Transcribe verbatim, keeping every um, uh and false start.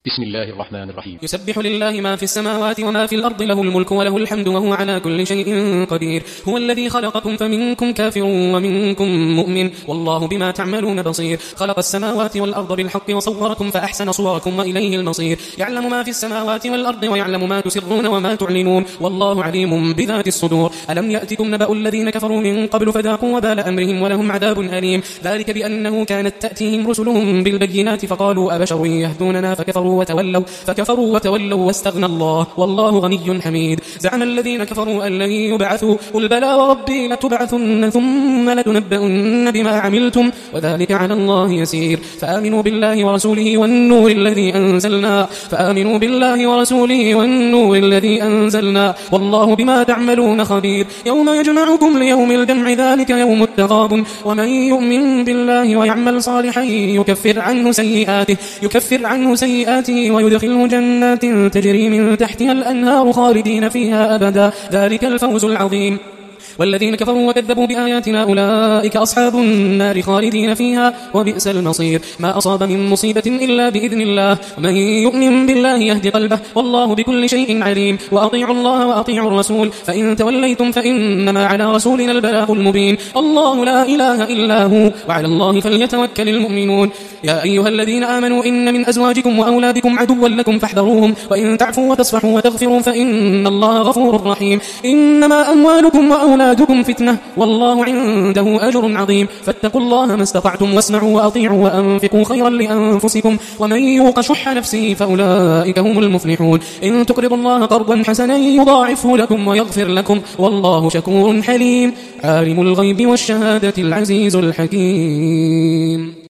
بسم الله الرحمن الرحيم. يسبح لله ما في السماوات وما في الأرض، له الملك وله الحمد وهو على كل شيء قدير. هو الذي خلقكم فمنكم كافر ومنكم مؤمن، والله بما تعملون بصير. خلق السماوات والأرض بالحق وصوركم فأحسن صوركم وإليه المصير. يعلم ما في السماوات والأرض ويعلم ما تسرون وما تعلنون، والله عليم بذات الصدور. ألم يأتكم نبأ الذين كفروا من قبل فذاقوا وبال أمرهم ولهم عذاب أليم. ذلك بأنه كانت تأتيهم رسلهم بالبينات فقالوا أبشر يهدوننا فكفروا وتولوا فكفروا وتولوا واستغنى الله والله غني حميد. زعم الذين كفروا أن لن يبعثوا، قل بلى وربي لتبعثن ثم لتنبؤن بما عملتم وذلك على الله يسير. فآمنوا بالله ورسوله والنور الذي أنزلنا فآمنوا بالله ورسوله والنور الذي أنزلنا والله بما تعملون خبير. يوم يجمعكم ليوم الجمع ذلك يوم التغابن، ومن يؤمن بالله ويعمل صالحا يكفر عنه سيئاته يكفر عنه سيئاته ويدخله جنات تجري من تحتها الأنهار خالدين فيها أبدا، ذلك الفوز العظيم. والذين كفروا وكذبوا بآياتنا أولئك أصحاب النار خالدين فيها وبئس المصير. ما أصاب من مصيبة إلا بإذن الله، ومن يؤمن بالله يهد قلبه والله بكل شيء عليم. وأطيعوا الله وأطيعوا الرسول، فإن توليتم فإنما على رسولنا البلاغ المبين. الله لا إله إلا هو وعلى الله فليتوكل المؤمنون. يا أيها الذين آمنوا إن من أزواجكم وأولادكم عدوا لكم فاحذروهم، وإن تعفوا وتصفحوا وتغفروا فإن الله غفور رحيم. إنما أموالكم وأولادكم فتنة والله عنده أجر عظيم. فاتقوا الله ما استطعتم واسمعوا وأطيعوا وأنفقوا خيرا لأنفسكم، ومن يوق شح نفسه فأولئك هم المفلحون. إن تقرضوا الله قرضا حسنا يضاعفه لكم ويغفر لكم والله شكور حليم. عالم الغيب والشهادة العزيز الحكيم.